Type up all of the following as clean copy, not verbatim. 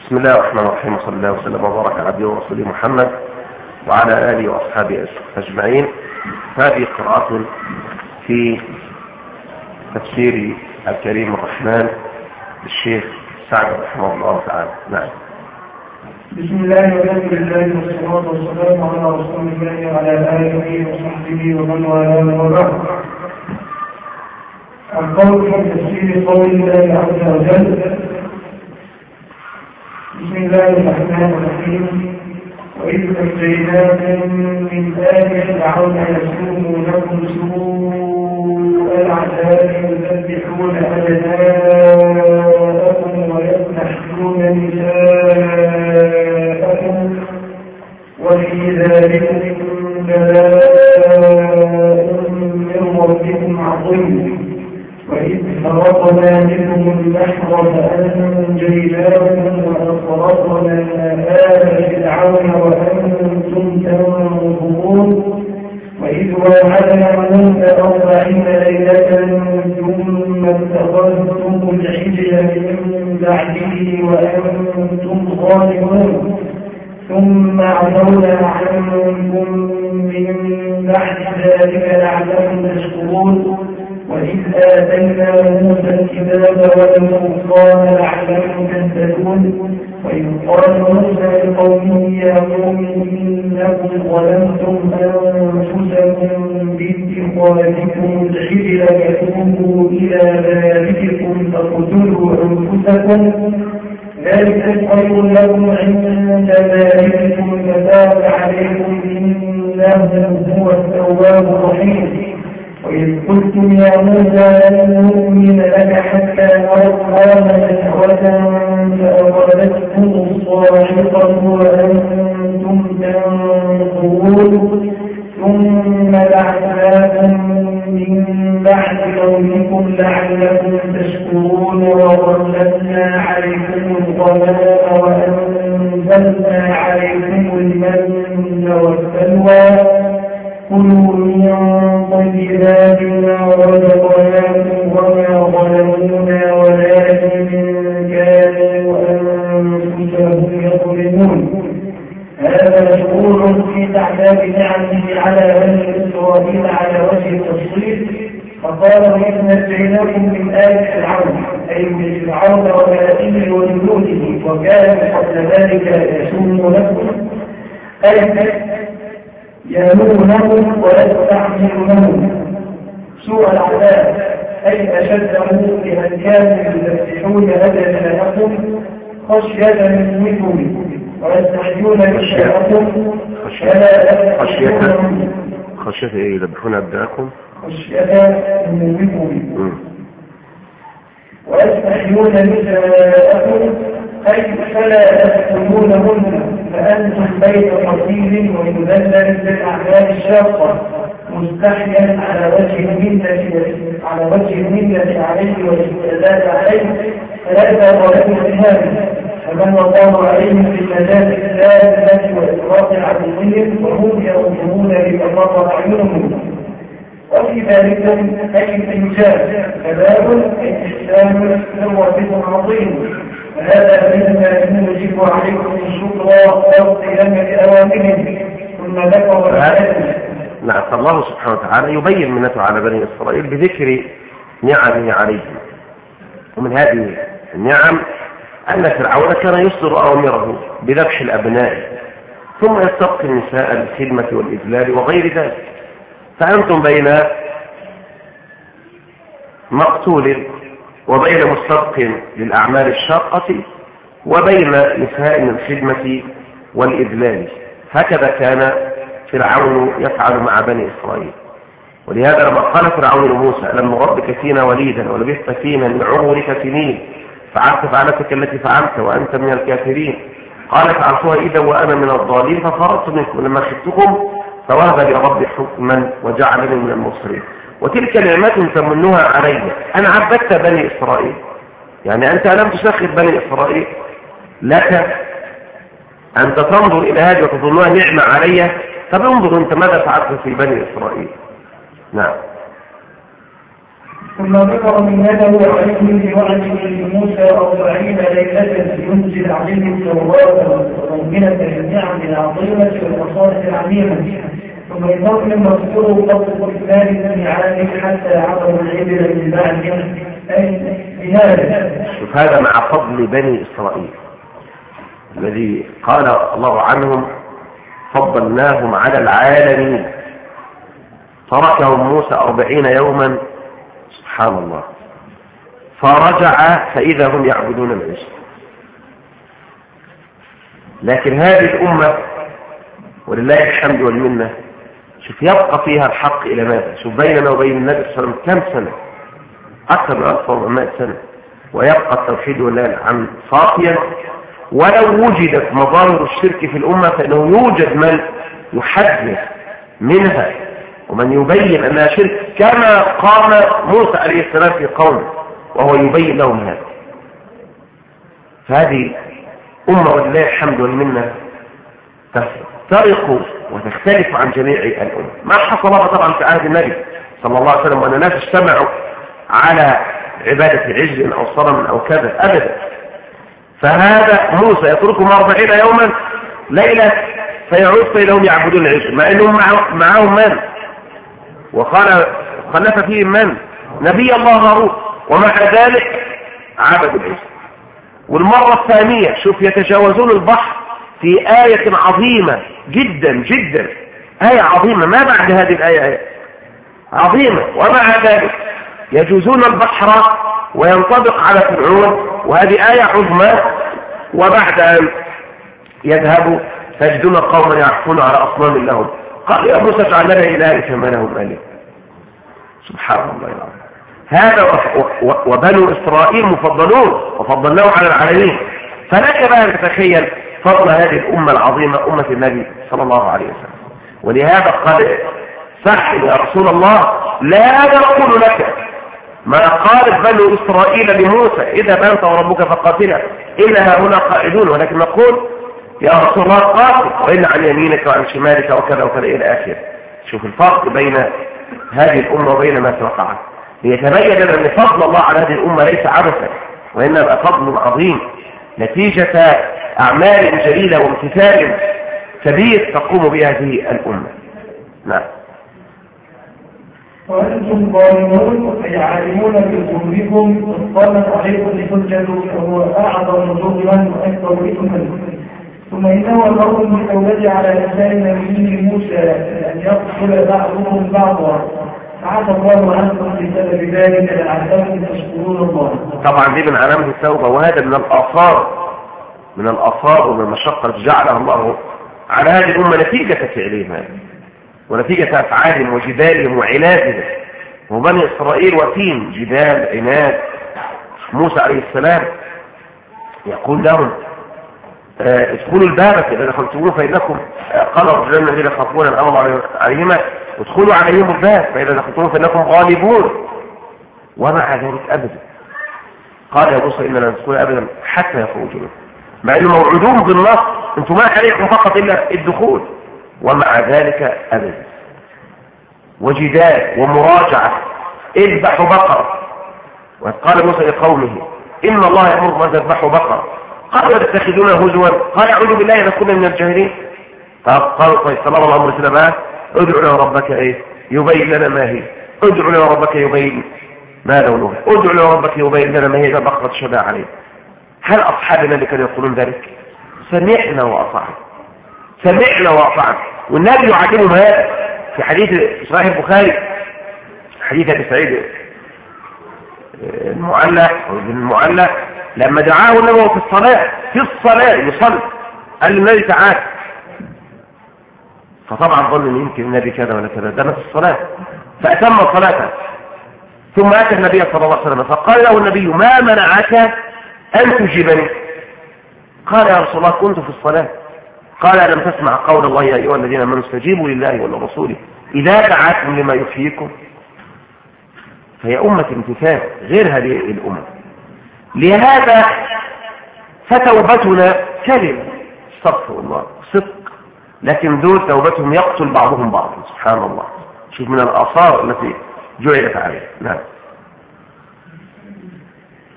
بسم الله الرحمن الرحيم، وصلى الله وسلم وبارك على عبده ورسوله محمد وعلى آله وأصحابه أجمعين. هذه قراءة في تفسير الكريم الرحمن للشيخ سعد رحمه الله تعالى. نعم. بسم الله والحمد لله والصلاة والسلام على رسول الله وعلى آله وصحبه ومن والاه وبعد. القول في تفسير قول الله عز وجل: بسم الله الرحمن الرحيم. وإذ نجيناكم من آل فرعون يسومونكم سوء العذاب يذبحون أبناءكم ويستحيون نساءكم وفي ذلك بلاء من ربكم عظيم. وإذ فرقنا منهم البحر فأنجيناكم وأغرقنا آل فرعون وأنتم تنظرون. وإذ واعدنا موسى 40 ليلة ثم اتخذتم العجل من بعده وأنتم ظالمون. ثم عفونا عنكم من بعد ذلك لعلكم تشكرون. وإذ آتينا موسى الكتاب والفرقان لعلكم تهتدون. وإذ قال موسى لقومه يا قوم إنكم ظلمتم أنفسكم باتخاذكم العجل فتوبوا إلى بارئكم فاقتلوا أنفسكم ذلك خير لكم عند بارئكم فتاب عليكم إنه هو التواب الرحيم. وإذ قلتم يا موسى لن نؤمن لك حتى نرى الله جهرة فأخذتكم الصاعقة وأنتم تنظرون. ثم بعثناكم من بعد موتكم لعلكم تشكرون. وظللنا عليكم الغمام وأنزلنا عليكم المن والسلوى كلوا من طيبات ما رزقناكم وما ظلمونا ولكن كانوا أنفسهم يظلمون. هذا مشهور في تعداد نعمه على بني إسرائيل على وجه التفصيل. فقال: وإذ نجيناكم من آل فرعون، أي من فرعون وملئه وجنوده، وكانوا قبل ذلك يسومونكم أي يأمرونهم ويستعجلونهم سوء العذاب، أي أشده لمن كانوا يذبحون أبناءكم خشية منكم ويستحيون نساءكم خشية إيه يذبحون أبناءكم؟ خشية منكم ويستحيون نساءكم أي فلا تقتلونهن فأنتم بين قتيل ومذلل بالأعمال الشاقة مستحيا على وجه المنة عليه والاستعداد عليه فلا ضرر بهذا. فمن وقام عليهم بالنجاة الثالثة وإطلاق عدوهم وهم يظلمون بأمر أعينهم. وفي ذلك أي الإنجاز كباب أي إحسان ثروة عظيم. فهذا مما يجب عليكم الشكر والقيام بأوامره. ثم ذكر نعم. الله سبحانه وتعالى يبين منته على بني إسرائيل بذكر نعمه عليهم. ومن هذه النعم أن فرعون كان يصدر أوامره بذبح الأبناء ثم يستبقي النساء للخدمة والإذلال وغير ذلك. فأنتم بين مقتول وبين مستبق للأعمال الشاقة وبين نساء الخدمة والإذلال. هكذا كان فرعون يفعل مع بني إسرائيل. ولهذا لما قال فرعون لموسى: ألم نربك فينا وليدا ولبثت فينا من عمرك سنين فعلت فعلتك التي فعلت وأنت من الكافرين قال: فعلتها إذا وأنا من الضالين ففررت منكم لما خفتكم فوهب لي ربي حكما وجعلني من المرسلين. وتلك نعمة تمنها علي أن عبدت بني إسرائيل. يعني أنت لم تسخر بني إسرائيل، لك أنت تنظر إلى هذه وتظنها نعمة علي. طب انظر أنت ماذا فعلت في بني إسرائيل. نعم. ثم ذكر منته عليه بوعده لموسى 40 ليلة ينزل عليه التوراة ومؤمنة بالنعم العظيمة والمصالح العميمة. ثم ينظم مذكور فضل الثالث عام حتى عبر العبر من بعدهم أي بهذا. شوف هذا مع فضل بني إسرائيل الذي قال الله عنهم فضلناهم على العالمين. تركهم موسى 40 يوما سبحان الله، فرجع فإذا هم يعبدون العجل. لكن هذه الأمة ولله الحمد والمنة شوف يبقى فيها الحق إلى ماذا؟ شوف بيننا وبين النبي صلى الله عليه وسلم كم سنة؟ أكثر من 1400 سنة، ويبقى التوحيد والله الحمد صافيا. ولو وجدت مظاهر الشرك في الأمة فإنه يوجد من يحذر منها ومن يبين أنها شرك، كما قام موسى عليه السلام في قومه وهو يبين لهم هذا. فهذه أمة ولله الحمد والمنة تفترق وتختلف عن جميع الأمم. ما حصل طبعا في عهد النبي صلى الله عليه وسلم وأن الناس اجتمعوا على عبادة عجل أو صنم أو كذا أبدا. فهذا موسى يتركهم 40 يوما ليلة فيعود فإنهم يعبدون العجل، مع أنهم معهم من؟ وقال خلف فيهم من؟ نبي الله هارون، ومع ذلك عبدوا العجل. والمرة الثانية شوف يتجاوزون البحر في آية عظيمة جدا جدا، آية عظيمة ما بعد هذه الآية عظيمة، ومع ذلك يجوزون البحر وينطبق على فرعون وهذه آية عظمى، وبعد أن يذهبوا تجدون قوما يعكفون على أصنام لهم. قال يا موسى اجعل لنا إلها كما لهم آله. سبحان الله العظيم. هذا وبنو إسرائيل مفضلون وفضلناهم على العالمين. فلك بقى أن تتخيل فضل هذه الأمة العظيمة أمة النبي صلى الله عليه وسلم. ولهذا قال سحل يا رسول الله لا نقول لك ما قالت بنو إسرائيل لموسى إذا أنت وربك فقاتلا إنها هنا قائدون، ولكن نقول يا رسول الله قاتل وإن عن يمينك وعن شمالك وكذا وكذا إلى آخر. شوف الفرق بين هذه الأمة وبين ما توقعت، ليتبين لنا أن فضل الله على هذه الأمة ليس عبثا، وإنما فضل عظيم نتيجة أعمال جليلة وامتثال كبير تقوم بهذه الأمة. نعم. وأنتم ظالمون أي عالمون بذنوبكم اطلت عليكم الحجة فهو أعظم ظلما وأكبر إثما. ثم إنه أمر بالتوبة على لسان نبيه موسى أن يقتل بعضهم بعضا، فعفى الله عنكم بسبب ذلك لعلكم تشكرون الله. طبعا دي من علامة التوبة، وهذا من الآثار ومن المشقة جعلها الله على هذه الأمة نتيجة فعلهم ونتيجة أفعالهم وجدالهم وعنادهم. وبني إسرائيل وفين جدال عناد. موسى عليه السلام يقول لهم ادخلوا الباب إذا دخلتموه فإنكم قال الرجلان الذين يخافون أن الله عليهما ادخلوا عليهم الباب فإذا دخلتموه فإنكم غالبون. ومع ذلك أبدا قال يا موسى إننا ندخل أبدا حتى يخرجوا، مع أنه موعودون بالنص أنتم ما عليكم فقط إلا الدخول، ومع ذلك أبدا. وجدال ومراجعة اذبحوا بقرة. وقال موسى لقومه إن الله يأمر أن تذبحوا بقرة، قالوا تتخذون هزوا، قال أعوذ بالله أن أكون من الجاهلين. قالوا طيب صلى الله عليه وسلم ادعوا له ربك يبين لنا ما هي، ادعوا له ربك يبين ما لونها، ادعوا له ربك يبين لنا ما هي بقرة شبع عليه. هل أصحابنا اللي كانوا يقولون ذلك؟ سمعنا وأطعنا، سمعنا وأطعنا. والنبي يعلمهم هذا في حديث صحيح البخاري، حديث أبي سعيد المعلق لما دعاه النبي في الصلاة يصلي، قال للنبي تعالى، فطبعا ظن ان يمكن النبي كذا ولا كذا، ده في الصلاة فأتم صلاته. ثم أتى النبي صلى الله عليه وسلم فقال له النبي ما منعك أن تجيبني؟ قال يا رسول الله كنت في الصلاة. قال ألم تسمع قول الله يا أيها الذين آمنوا استجيبوا لله ولرسوله إذا دعاكم لما يحييكم؟ فهي أمة امتثال غير هذه الأمة. لهذا فتوبتنا كلمة استغفر الله صدق، لكن دول توبتهم يقتل بعضهم بعضا. سبحان الله. شوف من الآثار التي جعلت عليه. نعم.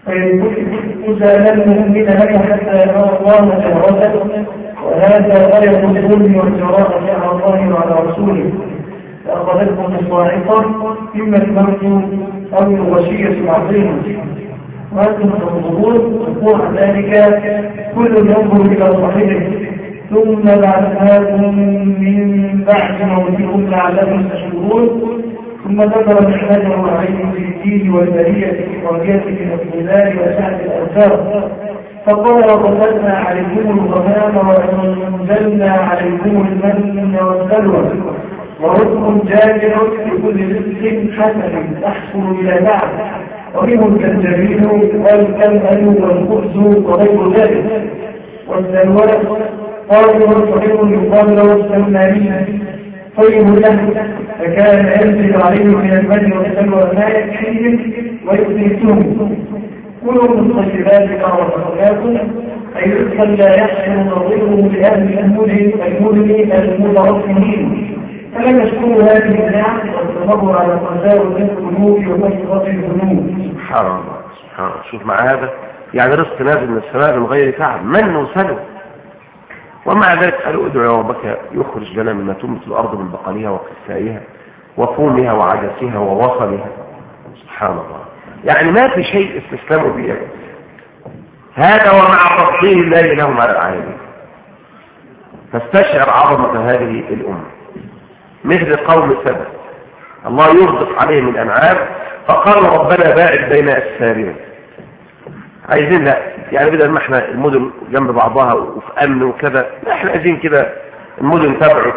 موسى لم يؤمن لك حتى يرى الله جهرته، وهذا غاية الظلم والجراءة على الله وعلى رسوله، فأخذتهم الصاعقة إما الموت أو الغشية العظيمة. وأنتم تنظرون وقوع ذلك كل ينظر إلى صاحبه، ثم بعثناكم من بعد موتكم لعلكم تشكرون. ثم ذكر نعمته عليكم في الدين والبرية في قريته من الظلال وسعة الأوثار، فقال وقتلنا عليكم الغمام وأنزلنا عليكم المن والسلوى ورزق جامع لكل رزق حسن تحصل إلى بعد، ومنه الكنجبين والكمل والخبز وغير ذلك. والسلوى قالوا صحيح يقال له السلماني طيب له، فكان ينزل عليهم من المن والسلوى ما يكفيهم ويؤذيتهم. كلوا من طيبات ما رزقناكم، أي رزقا لا يحسن نظيره لأهل المدن المترفهين، فلم يشكروا هذه النعم واستمروا على تجاوز الذنوب وكثرة الذنوب. سبحان الله سبحان الله. شوف مع هذا يعني رزق نازل من السماء من غير تعب، من وسلوى، ومع ذلك قالوا ادعوا ربك يخرج لنا مما تنبت الارض من بقلها وقثائها وفومها وعدسها ووصلها. سبحان الله. يعني ما في شيء استسلموا به هذا، ومع تفضيل الله لهم على العالمين. فاستشعر عظمة هذه الأمة. مثل قوم سبأ الله يرزق عليهم الأنعام، فقالوا ربنا باعد بين أسفارنا. عايزين لا يعني بدل ما احنا المدن جنب بعضها وفي أمن وكذا، لا احنا عايزين كده المدن تبعد،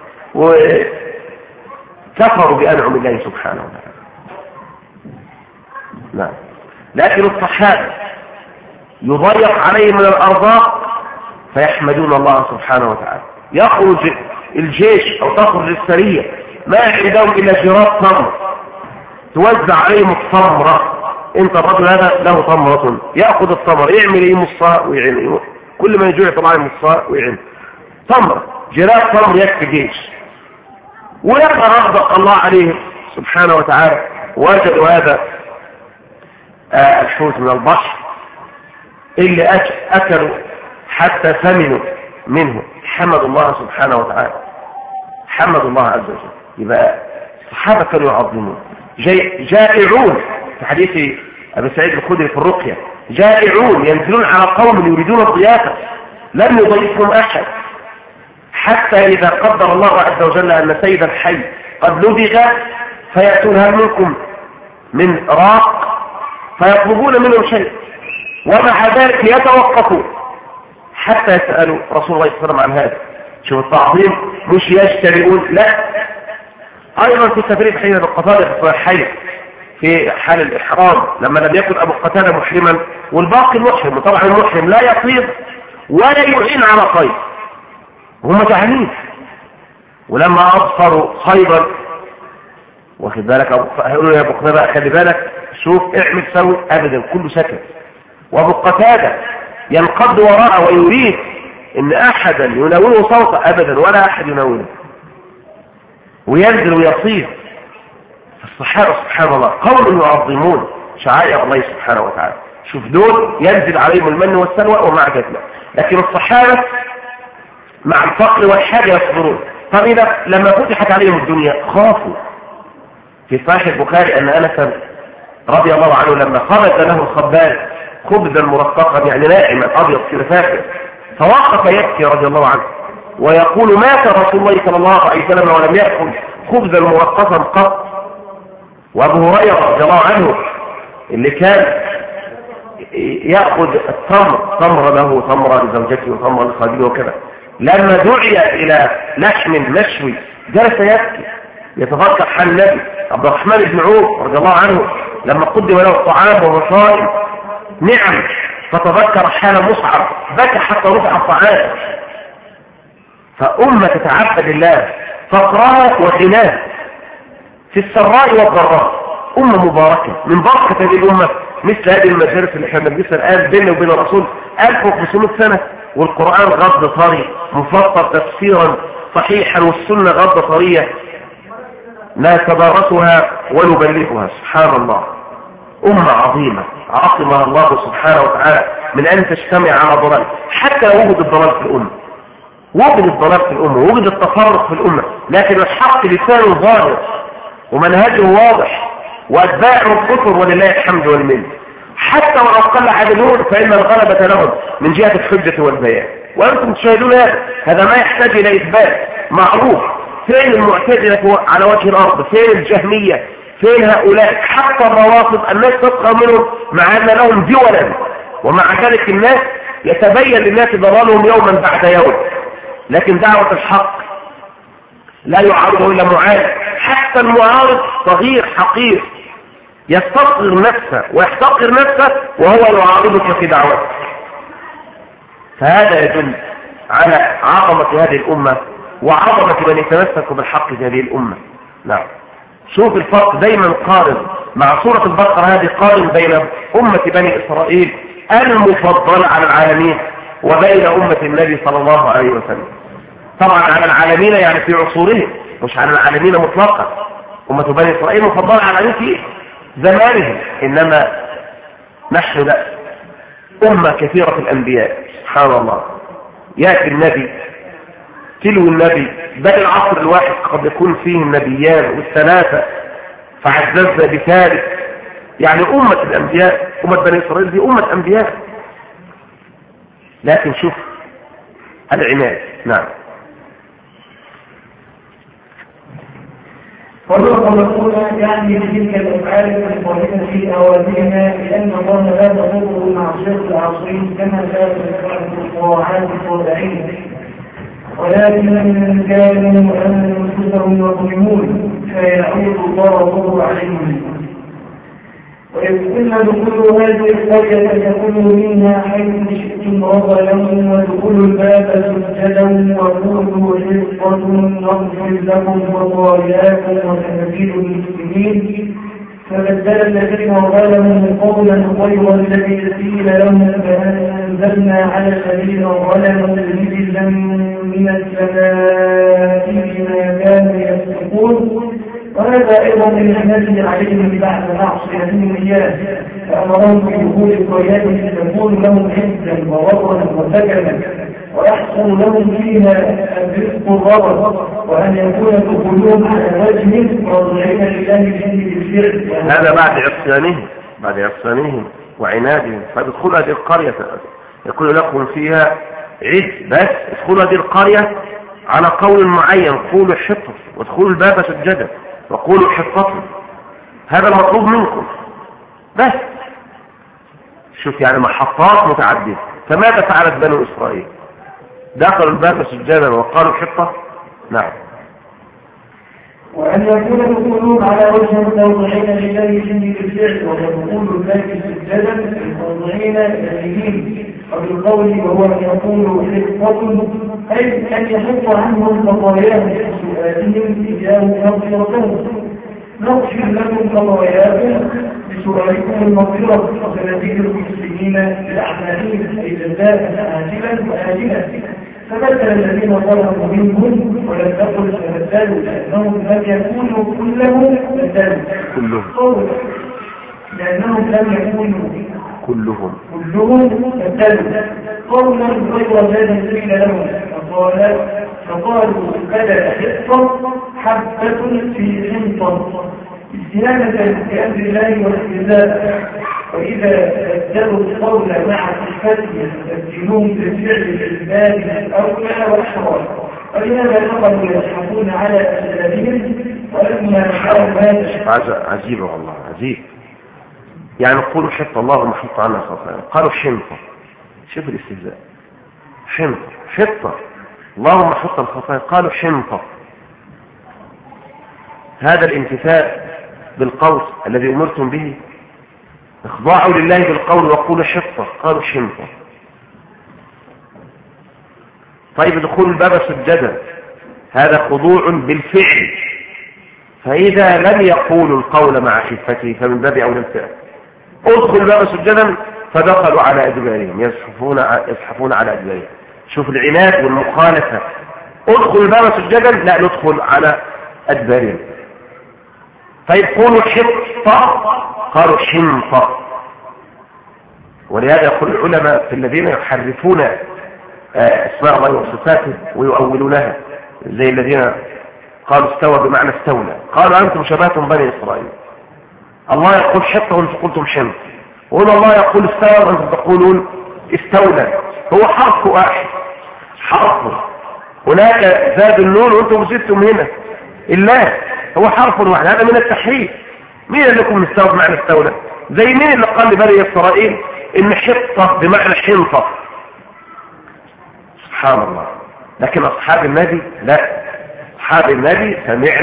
وكفروا بأنعم الله سبحانه وتعالى. نعم. لكن الصحابة يضيق عليهم من الأرزاق فيحمدون الله سبحانه وتعالى. يخرج الجيش أو تخرج السرية ما عندهم إلا جراب تمر، توزع عليهم التمرة. انت الرجل هذا له تمرة، يأخذ التمر يعمل ايه؟ مصاء ويعين، كل ما يجوع طبعا مصاء ويعين تمر، جراب تمر يكفي جيش. ويبقى رغبق الله عليهم سبحانه وتعالى. وجدوا هذا الحوت من البحر اللي أكلوا حتى ثمنوا منه، حمد الله سبحانه وتعالى، حمد الله عز وجل. يبقى الصحابة كانوا يعظمون. جائعون في حديث أبي سعيد الخدري في الرقية، جائعون ينزلون على قوم يريدون الضيافة، لم يضيفهم أحد، حتى إذا قدر الله عز وجل أن سيد الحي قد لدغ فيأتون هل منكم من راق فيطلبون منهم شيء، ومع ذلك يتوقفون حتى يسألوا رسول الله صلى الله عليه وسلم عن هذا. شوف التعظيم، مش يجترئون، لا. أيضا في سفرية حين القتادة في الصحيحين في حال الإحرام لما لم يكن أبو قتادة محرما والباقي محرم، وطبعا المحرم لا يطيب ولا يعين على خير، وهم جعانين. ولما أبصروا خيرا واخد بالك قالوا يا أبو قتادة خلي بالك، شوف اعمل سوي، أبدا كله سكت. وأبو قتادة ينقض وراءه ويريد ان احدا يناوله صوته، ابدا ولا احد يناوله، وينزل ويصير. الصحابة سبحان الله قوم يعظمون شعائر الله سبحانه وتعالى. شوف دول ينزل عليهم المن والسلوى ومع ذلك، لكن الصحابة مع الفقر والحاجة يصبرون. طب إذا لما فتحت عليهم الدنيا خافوا. في صحيح البخاري أن أنس رضي الله عنه لما خرج له الخباز خبزا مرققا يعني ناعما أبيض كده فاكر، فوقف يبكي رضي الله عنه ويقول مات رسول الله صلى الله عليه وسلم ولم يأكل خبزا مرققا قط. وأبو هريرة رضي الله عنه اللي كان يأخذ التمر، تمر له تمر لزوجته وتمر لخادمه وكذا، لما دعي إلى لحم مشوي جلس يبكي يتفكر حال النبي. عبد الرحمن بن عوف رضي الله عنه لما قدم له الطعام وهو صائم نعم فتذكر حال مصعب بكى حتى رفع الطعام. فأمة تتعبد الله فقراء وغناه في السراء والضراء، أمة مباركة من بركة هذه الأمة. مثل هذه المدارس اللي احنا بنجلسها الآن بيننا وبين الرسول 1500 سنة، والقرآن غض طري مفسر تفسيرا صحيحا، والسنة غض طرية نتدارسها ونبلغها. سبحان الله. أمة عظيمة عاصمها الله سبحانه وتعالى من أن تجتمع على ضلال، حتى وجد الضلال في الأمة، وجد الضلال في الأمة، وجد التفرق في الأمة، لكن الحق لسانه ظاهر ومنهجه واضح وأتباعه الكفر ولله الحمد والمنه. حتى ولو قل عددون فإن الغلبة لهم من جهة الحجة والبيان، وأنتم تشاهدون هذا ما يحتاج إلى إثبات معروف. فين المعتزلة على وجه الأرض؟ فين الجهمية؟ فين هؤلاء؟ حتى الروافض الناس تسخر منهم مع أن لهم دولا، ومع ذلك الناس يتبين للناس ضلالهم يوما بعد يوم. لكن دعوة الحق لا يعارضه إلا معارض، حتى المعارض صغير حقير يستصغر نفسه ويحتقر نفسه وهو يعارضك في دعوته. فهذا يدل على عظمة هذه الأمة وعظمة من يتمسك بالحق في هذه الأمة. نعم، شوف الفرق دايما، قارن مع سورة البقرة هذه، قارن بين أمة بني إسرائيل المفضلة على العالمين وبين أمة النبي صلى الله عليه وسلم. طبعا على العالمين يعني في عصورهم، مش على العالمين مطلقا. أمة بني إسرائيل مفضلة على العالمين في زمانهم، إنما نحن لا، أمة كثيرة الأنبياء سبحان الله، يأتي النبي تلو النبي، بل العصر الواحد قد يكون فيه النبيان والثلاثة، فعززنا بثالث. يعني أمة الأنبياء، أمة بني إسرائيل دي أمة أنبياء، لكن شوف العناد. نعم. والرسول يعني بتلك الأفعال الصالحة في أوامرنا، لأن الله لا تضره معصية العاصين كما لا تفعل الطاعات الطائعين، ولكن كانوا أنفسهم يظلمون فيعود الله عليهم. وإذ قلنا ادخلوا هذه القرية فكلوا منها حيث شئتم رغدا وادخلوا الباب سجدا وقولوا حطة نغفر لكم خطاياكم وسنزيد المسلمين. فبدل الذين ظلموا قولا غير الذي قيل لهم فأنزلنا على الذين ظلموا رجزا من السماء بما كانوا يفسقون. وهذا أيضا من الناس عليهم بعد معصيتهم إياه، فأمرهم بدخول القريات تكون لهم حزا ووطنا وسكنا ويحصل لهم فيها الرزق الرغد، وأن يكون دخولهم على وجه راضعين لله فيه بالشرك. هذا بعد عصيانهم وعنادهم. فادخلوا هذه القرية يكون لكم فيها عز، بس ادخلوا هذه القرية على قول معين، قولوا حطة وادخلوا الباب سجدا وقولوا حطة، هذا المطلوب منكم بس. شوف يعني محطات متعددة. فماذا فعلت بنو إسرائيل؟ دخلوا الباب سجدا وقالوا حطة. نعم. وأن يكون القلوب على وجه التوضعين لله شديد الفعل، ويقول الباب سجدا التوضعين اليمين، وبالقول وهو أن يقول حطة أي أن يحط عنهم خطاياهم بسؤالهم إياه مغفرتهم. نغفر لكم خطاياكم بسؤالكم المغفرة، وسنزيد المسلمين بأعمالهم أي جزاء عاجلا وآجلا. فبدل الذين ظلموا منهم ولم تقل فبدلوا لأنهم لم يكونوا كلهم بدلوا لأنهم لم يكونوا كلهم بدلوا قولا غير الذي قيل لهم، فقالوا بدل حطة حبة في حنطة استنادة بأمر الله والاستهزاء. وإذا بدلوا القول مع صفته يستبدلون بالفعل الإثبات الأولى والأحرى، ولهذا نقلوا يشحطون على أسبابهم ولما نحرم هذا. عجيب والله عجيب. يعني قولوا حطة اللهم حط عنا خطايا، قالوا حنطة. شوف الاستهزاء، حطة اللهم حط الخطايا، قالوا حنطة. هذا الامتثال بالقول الذي أمرتم به، اخضعوا لله بالقول وقولوا حطة، قالوا حنطة. طيب دخول الباب سجدا، هذا خضوع بالفعل، فإذا لم يقولوا القول مع خفته فمن باب أولى الفعل. ادخل الباب سجدا فدخلوا على أدبارهم يزحفون على أدبارهم. شوف العناد والمخالفة. ادخل الباب سجدا، لا ندخل على أدبارهم. طيب قولوا حط، حطة قالوا حنطة. ولهذا يقول العلماء في الذين يحرفون اسماء الله وصفاته ويؤولونها، زي الذين قالوا استوى بمعنى استولى، قالوا أنتم شبهتم بني إسرائيل. الله يقول حطة وانتم قلتم حنط، وقال الله يقول استوى وانتم تقولون استولى. هو حرف واحد، حرف. هناك زاد النون وانتم زدتم هنا. الله هو حرف واحد، هذا من التحريف. مين اللي لكم استوى بمعنى استولى؟ زي مين اللي قال لبني إسرائيل إن حطة بمعنى حنطة؟ سبحان الله. لكن أصحاب النبي لا، أصحاب النبي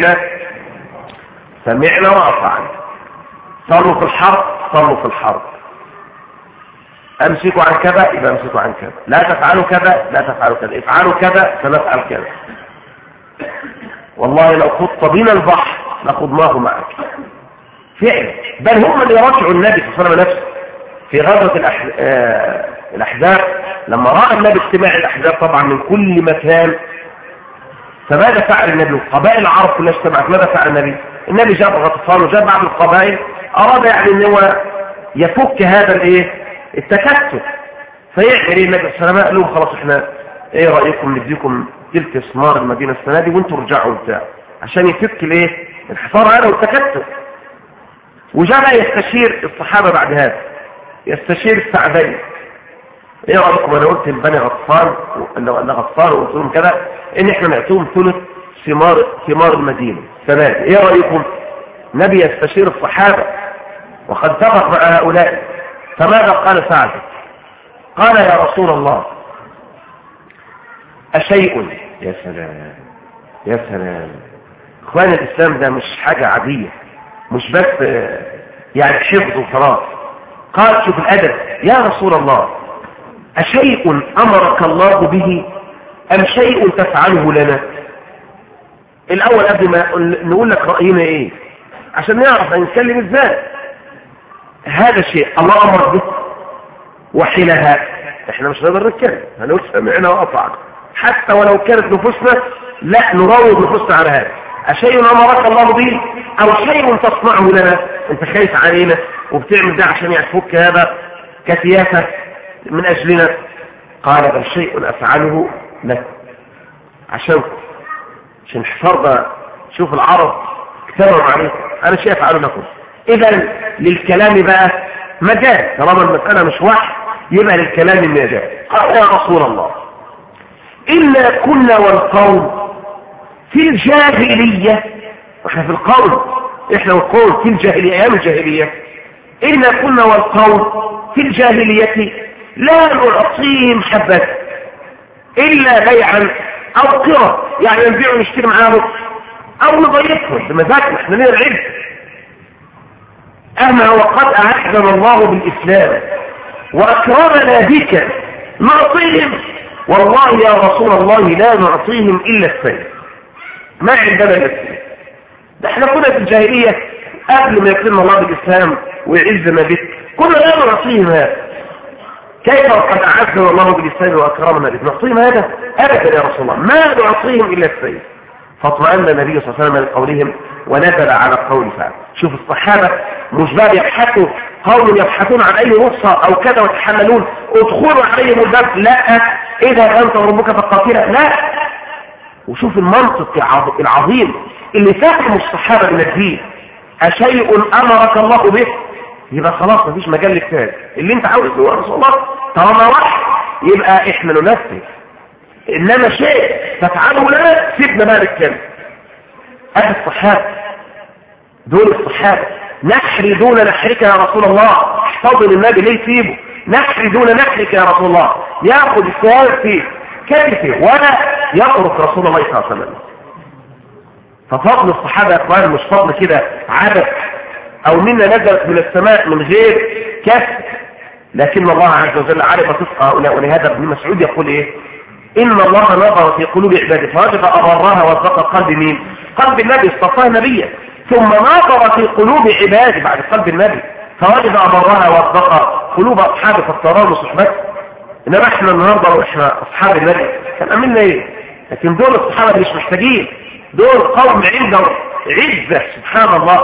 سمعنا وأطعنا. صلوا في الحرب، صلوا في الحرب. أمسكوا عن كذا يبقى أمسكوا عن كذا، لا تفعلوا كذا لا تفعلوا كذا، افعلوا كذا سنفعل كذا. والله لو خضت بنا البحر لخضناه معك فعلا. بل هم اللي رجعوا النبي صلى الله عليه وسلم نفسه في غزوة الأحزاب، لما رأى النبي اجتماع الأحزاب طبعا من كل مكان. فماذا فعل النبي؟ قبائل العرب كلها اجتمعت. ماذا فعل النبي؟ النبي جاب غطفان وجاب بعض القبائل، أراد يعني ان هو يفك هذا التكتل. فيعمل النبي صلى الله عليه وسلم قال لهم خلاص احنا ايه رأيكم نديكم تلك ثمار المدينة السنة دي وانتوا رجعوا بتاع، عشان يفك الحصار هذا والتكتل. وجاء يستشير الصحابة بعد هذا، يستشير الثعبين. ايه رأيكم انا قلت لبني غطفان وقلت لهم كذا ان احنا نعطيهم ثلث ثمار المدينة السنة دي، ايه رأيكم؟ نبي يستشير الصحابة وقد اتفق مع هؤلاء. فماذا قال سعد؟ قال يا رسول الله أشيء. يا سلام يا سلام. اخوان الإسلام ده مش حاجة عادية، مش بس يعني حفظ وخلاص. قال شوف الأدب، يا رسول الله أشيء أمرك الله به أم شيء تفعله لنا؟ الأول قبل ما نقول لك رأينا إيه عشان نعرف نتكلم إزاي. هذا شيء الله أمر به وحينها احنا مش نقدر نتكلم، هنقول سمعنا وأطعنا حتى ولو كانت نفوسنا لا نروض نفوسنا على هذا. أشيء أمرك الله به أو شيء تصنعه لنا؟ أنت خايف علينا وبتعمل ده عشان يفك هذا كسياسة من أجلنا. قال بل شيء أفعله لك عشان الحصار ده. شوف العرب اكتبوا عليه، أنا شيء أفعله لكم. إذا للكلام بقى مجال، طالما المسألة مش وحي يبقى للكلام مجال. قال يا رسول الله إلا كنا والقوم في الجاهلية، واحنا في القوم، احنا والقوم في الجاهلية، ايام الجاهلية. إلا كنا والقوم في الجاهلية لا نعطيهم حبة إلا بيعا أو قرة، يعني نبيع ونشتري معاهم أو نضيفهم بمزاجنا، احنا لنا العلم. أما وقد أعزنا الله بالإسلام وأكرمنا بك نعطيهم، والله يا رسول الله لا نعطيهم إلا السيد، ما عندنا إلا السيد. ده احنا كنا في الجاهلية قبل ما يكرمنا الله بالإسلام ويعزنا بك كنا لا نعطيهم هذا. كيف وقد أعزنا الله بالإسلام وأكرمنا بك نعطيهم هذا؟ أبدا يا رسول الله ما نعطيهم إلا السيد. فاطمأن النبي صلى الله عليه وسلم لقولهم ونزل على قول فعل. شوف الصحابة مش بقى يبحثوا، قوم يبحثون عن أي رخصة أو كذا ويتحملون ادخلوا عليهم الباب، لا إذا أنت وربك فقاتلا، لا. وشوف المنطق العظيم اللي فاهم الصحابة من الدين. أشيء أمرك الله به، يبقى خلاص مفيش مجال للكتاب اللي انت عاوز يا رسول الله، طالما وحي يبقى احنا ننفذ. انما شيء تفعله لنا سيبنا بقى نتكلم. هذا الصحابه دول الصحابه. نحري دون نحرك يا رسول الله، احتضن النبي ليه سيبه؟ نحري دون نحرك يا رسول الله، ياخذ السؤال في كتفه ولا يترك رسول الله صلى الله عليه وسلم. ففضل الصحابه يا اخوان مش فضل كده عبث او منا نزلت من السماء من غير كسب، لكن الله عز وجل عرف صدق هؤلاء. ولهذا ابن مسعود يقول ايه؟ ان الله نظر في قلوب عباده فوجد ابراها وصدق قلب مين؟ قلب النبي، اصطفاه نبيا. ثم نظر في قلوب عباده بعد قلب النبي فوجد ابراها وصدق قلوب اصحابه فاختاروا صحبته. انما احنا النهارده واحنا اصحاب النبي كان عملنا ايه؟ لكن دول الصحابه مش محتاجين، دول قوم عندهم عزه سبحان الله.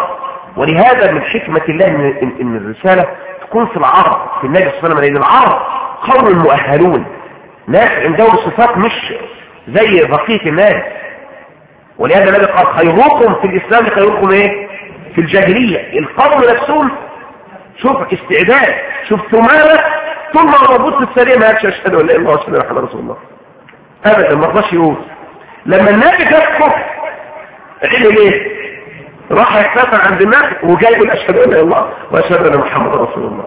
ولهذا من حكمة الله إن الرسالة تكون في العرب، في النبي صلى الله عليه وسلم، لأن العرب قوم مؤهلون، ناس عندهم صفات مش زي بقية الناس. ولهذا النبي قال خيركم في الإسلام خيركم ايه في الجاهلية. القوم نفسهم شوف استعداد، شوف ثمانة طول ما مربوط في السريع ما قالش اشهد ان لا اله الا الله واشهد ان محمدا رسول الله ابدا، ما رضاش يقول. لما النبي جاب كفر عمل ايه؟ راح يحتفل عند الناس وجاي يقول اشهد ان لا اله الا الله واشهد ان محمدا رسول الله.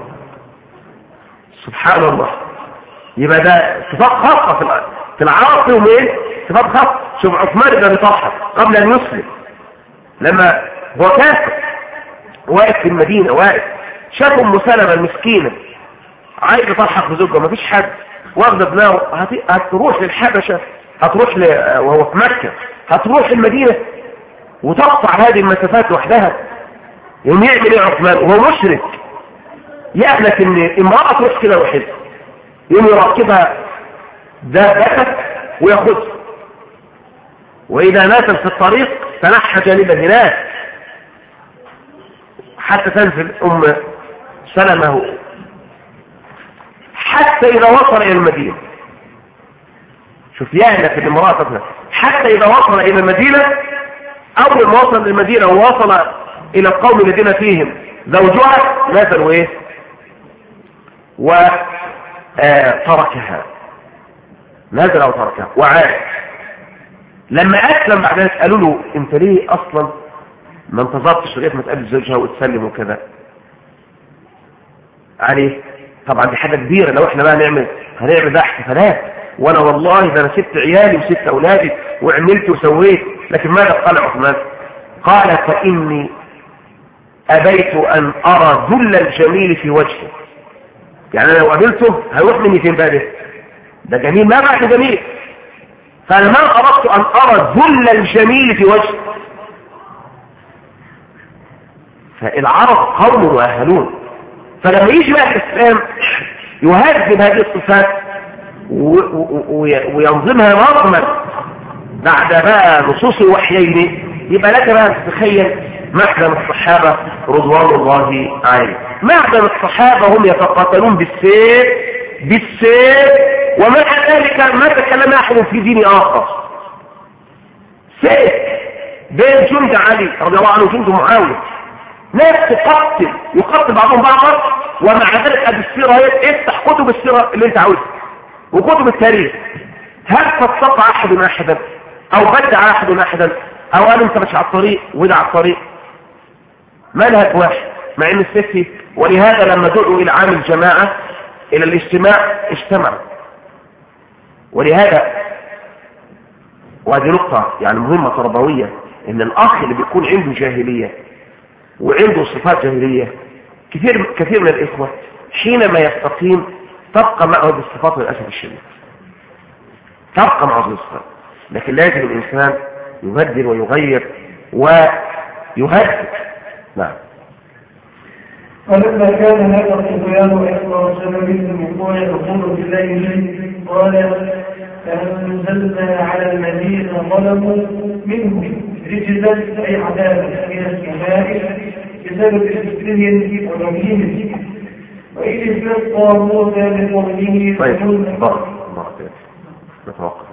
سبحان الله. يبقى ده صفات خاصه في العرب فيهم ايه؟ صفات خاصه. شوف عثمان بن ابي طلحه قبل ان يسلم لما هو كافر واقف في المدينه، واقف شاف ام سلمة المسكينه عايز يضحك بزوجها، مفيش حد، واخده ابنها هتروح للحبشه، هتروح وهو في مكه، هتروح المدينه وتقطع هذه المسافات وحدها. يوم يعمل ايه عثمان وهو مشرك؟ يألف ان امراه تروح كده وحده، يوم يركبها دابته وياخذها، واذا نازل في الطريق تنحى جانبا هناك حتى تنزل ام سلمة، حتى اذا وصل الى المدينه. شوف يألف الامراه حتى اذا وصل الى المدينه، اول ما وصل للمدينه ووصل الى القوم الذين فيهم زوجها نزل وايه وتركها، نزل وتركها وعاد. لما اسلم بعد ذلك قالوا له انت ليه اصلا ما انتظرتش لغايه ما تقابل زوجها وتسلم وكذا عليه؟ طبعا دي حاجه كبيره، لو احنا بقى هنعمل ده احتفالات، وانا والله ده انا سبت عيالي وسبت اولادي وعملت وسويت. لكن ماذا قال عثمان؟ قال فاني ابيت ان ارى ذل الجميل في وجهه. يعني انا لو قابلته هيروح مني فين بقى؟ ده جميل ما بعد جميل، فانا ما اردت ان ارى ذل الجميل في وجهه. فالعرب قوم مؤهلون، فلما يجي بقى الاسلام يهذب هذه الصفات وينظمها نظما بعد بقى نصوص الوحيين، يبقى لك بقى تتخيل معدن الصحابه رضوان الله عليهم. معدن الصحابه هم يتقاتلون بالسيف ومع ذلك ما تكلم احد في دين اخر. سيف بين جند علي رضي الله عنه وجند معاويه، ناس يقتل بعضهم بعضا، ومع ذلك ادي السيره افتح كتب السيره اللي انت عاوزها وكتب التاريخ، هل فصل احد احدا او بدع احد احدا او قال انت مش على الطريق وده على الطريق؟ منهج واحد مع ان السيف. ولهذا لما دعوا الى عام الجماعه الى الاجتماع اجتمعوا. ولهذا وهذه نقطه يعني مهمه تربويه، ان الاخ اللي بيكون عنده جاهليه وعنده صفات جاهليه، كثير من الاخوه حينما يستقيم تبقى معه بالصفات للاسف الشديد، تبقى معه بالصفات. لكن لازم الانسان يبدل ويغير ويهدد. نعم. ولما كان هذا الطغيان اكبر سبب من وقوع الرسول بالله قال فأنزلنا على الذين ظلموا منهم رجزا أي عذابا من السماء بسبب كفرهم ونبيهم وإذ استسقى موسى لقومه طيب نتوقف.